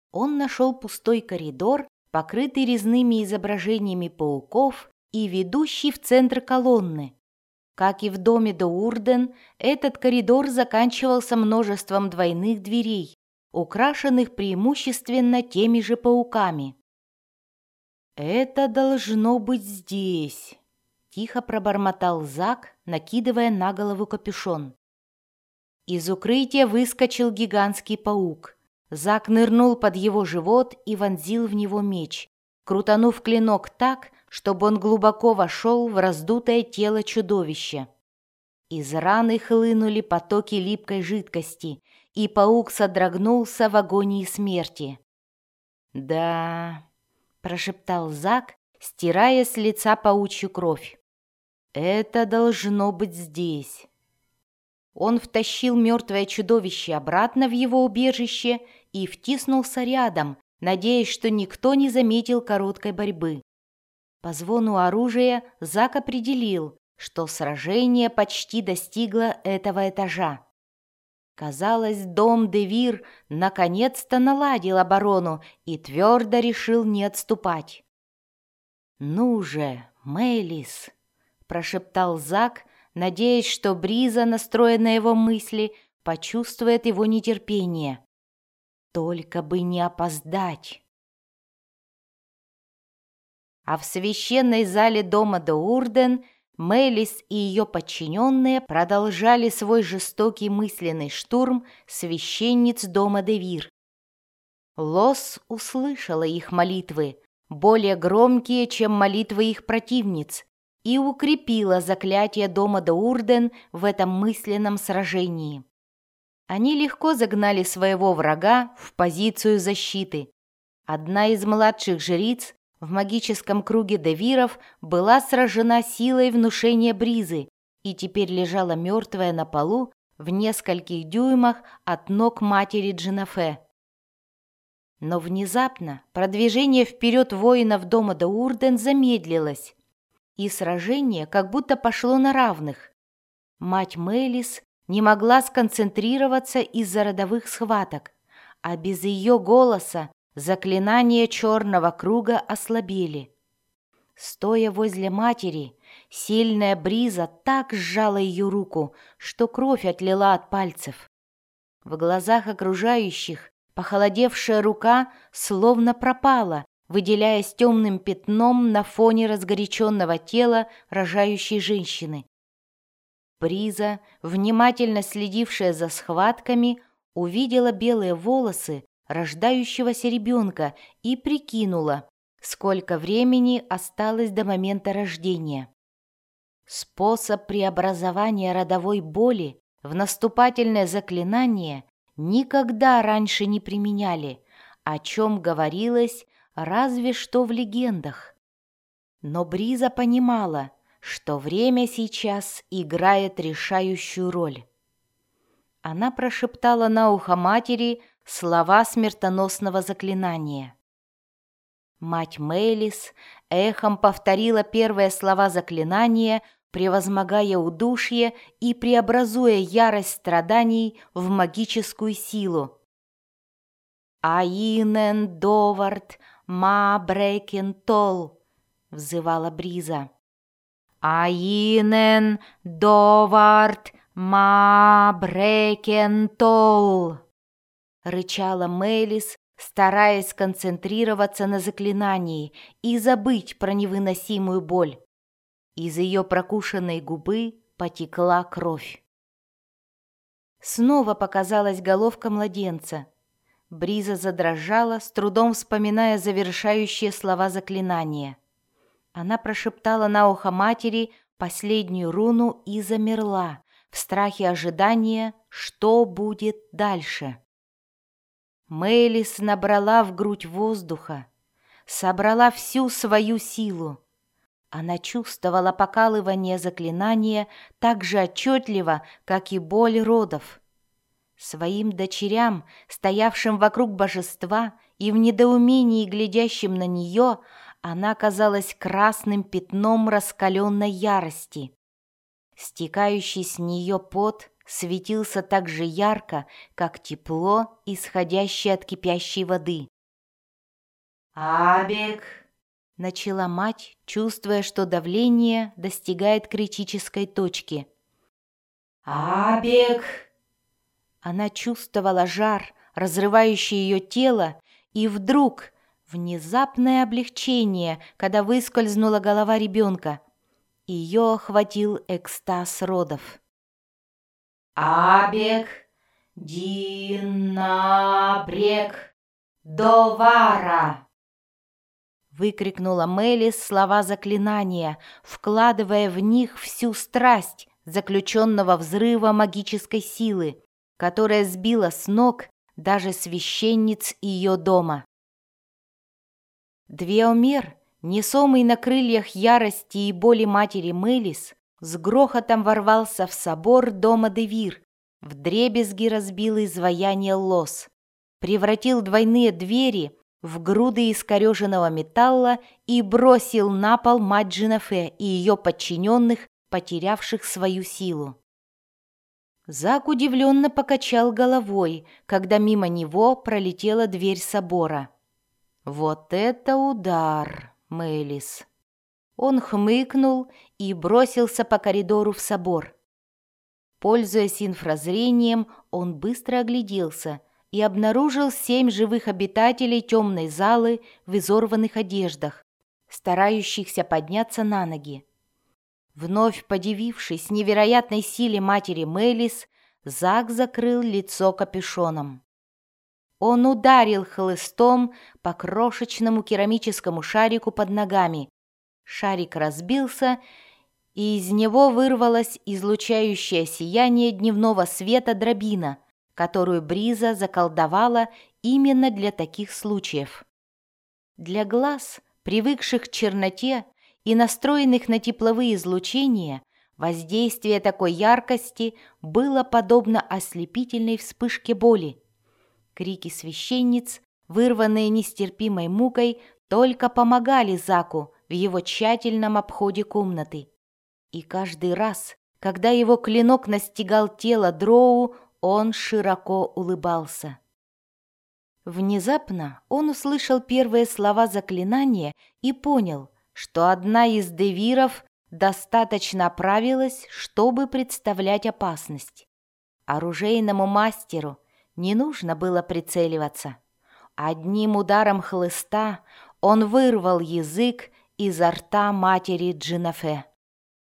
Он нашел пустой коридор, покрытый резными изображениями пауков и ведущий в центр колонны. Как и в доме Доурден, этот коридор заканчивался множеством двойных дверей, украшенных преимущественно теми же пауками. «Это должно быть здесь», — тихо пробормотал Зак, накидывая на голову капюшон. Из укрытия выскочил гигантский паук. Зак нырнул под его живот и вонзил в него меч, крутанув клинок так, чтобы он глубоко вошел в раздутое тело чудовища. Из раны хлынули потоки липкой жидкости, и паук содрогнулся в агонии смерти. «Да», — прошептал Зак, стирая с лица паучью кровь. «Это должно быть здесь». Он втащил мертвое чудовище обратно в его убежище и втиснулся рядом, надеясь, что никто не заметил короткой борьбы. По звону оружия Зак определил, что сражение почти достигло этого этажа. Казалось, дом Девир наконец-то наладил оборону и твердо решил не отступать. «Ну же, Мэлис!» – прошептал Зак, надеясь, что Бриза, настроенная его мысли, почувствует его нетерпение. «Только бы не опоздать!» А в священной зале дома Доурден Мэлис и ее подчиненные продолжали свой жестокий мысленный штурм священниц дома Девир. Лос услышала их молитвы, более громкие, чем молитвы их противниц, и укрепила заклятие дома Доурден в этом мысленном сражении. Они легко загнали своего врага в позицию защиты. Одна из младших жриц в магическом круге Девиров была сражена силой внушения Бризы и теперь лежала мертвая на полу в нескольких дюймах от ног матери Дженофе. Но внезапно продвижение вперед воинов дома Доурден замедлилось, и сражение как будто пошло на равных. Мать Мэлис не могла сконцентрироваться из-за родовых схваток, а без ее голоса заклинания черного круга ослабели. Стоя возле матери, сильная Бриза так сжала ее руку, что кровь отлила от пальцев. В глазах окружающих похолодевшая рука словно пропала, выделяясь темным пятном на фоне разгоряченного тела рожающей женщины. Бриза, внимательно следившая за схватками, увидела белые волосы рождающегося ребенка и прикинула, сколько времени осталось до момента рождения. Способ преобразования родовой боли в наступательное заклинание никогда раньше не применяли, о чем говорилось разве что в легендах. Но Бриза понимала, что время сейчас играет решающую роль. Она прошептала на ухо матери слова смертоносного заклинания. Мать Мэлис эхом повторила первые слова заклинания, превозмогая удушье и преобразуя ярость страданий в магическую силу. «Аинен довард ма брекен тол», — взывала Бриза. «Аинен довард ма брекен тол», — рычала Мэлис, стараясь сконцентрироваться на заклинании и забыть про невыносимую боль. Из ее прокушенной губы потекла кровь. Снова показалась головка младенца. Бриза задрожала, с трудом вспоминая завершающие слова заклинания. Она прошептала на ухо матери последнюю руну и замерла, в страхе ожидания, что будет дальше. Мэлис набрала в грудь воздуха, собрала всю свою силу. Она чувствовала покалывание заклинания так же отчетливо, как и боль родов. Своим дочерям, стоявшим вокруг божества и в недоумении глядящим на нее, она казалась красным пятном раскаленной ярости. Стекающий с нее пот светился так же ярко, как тепло, исходящее от кипящей воды. «Абек!» — начала мать, чувствуя, что давление достигает критической точки. «Абек!» Она чувствовала жар, разрывающий ее тело, и вдруг внезапное облегчение, когда выскользнула голова ребенка. Ее охватил экстаз родов. «Абек! Динабрек! Довара!» Выкрикнула Мелис слова заклинания, вкладывая в них всю страсть заключенного взрыва магической силы, которая сбила с ног даже священниц ее дома. Двеомер, несомый на крыльях ярости и боли матери Мелис, с грохотом ворвался в собор дома Девир, вдребезги разбил изваяние лос, превратил двойные двери в груды искореженного металла и бросил на пол мать Дженофе и ее подчиненных, потерявших свою силу. Зак удивленно покачал головой, когда мимо него пролетела дверь собора. «Вот это удар, Мелис!» Он хмыкнул и бросился по коридору в собор. Пользуясь инфразрением, он быстро огляделся и обнаружил 7 живых обитателей темной залы в изорванных одеждах, старающихся подняться на ноги. Вновь подивившись невероятной силе матери Мелис, Зак закрыл лицо капюшоном. Он ударил хлыстом по крошечному керамическому шарику под ногами. Шарик разбился, и из него вырвалось излучающее сияние дневного света дробина, которую Бриза заколдовала именно для таких случаев. Для глаз, привыкших к черноте и настроенных на тепловые излучения, воздействие такой яркости было подобно ослепительной вспышке боли. Крики священниц, вырванные нестерпимой мукой, только помогали Заку в его тщательном обходе комнаты. И каждый раз, когда его клинок настигал тело Дроу, он широко улыбался. Внезапно он услышал первые слова заклинания и понял, что одна из девиров достаточно оправилась, чтобы представлять опасность. Оружейному мастеру не нужно было прицеливаться. Одним ударом хлыста он вырвал язык изо рта матери Дженофе.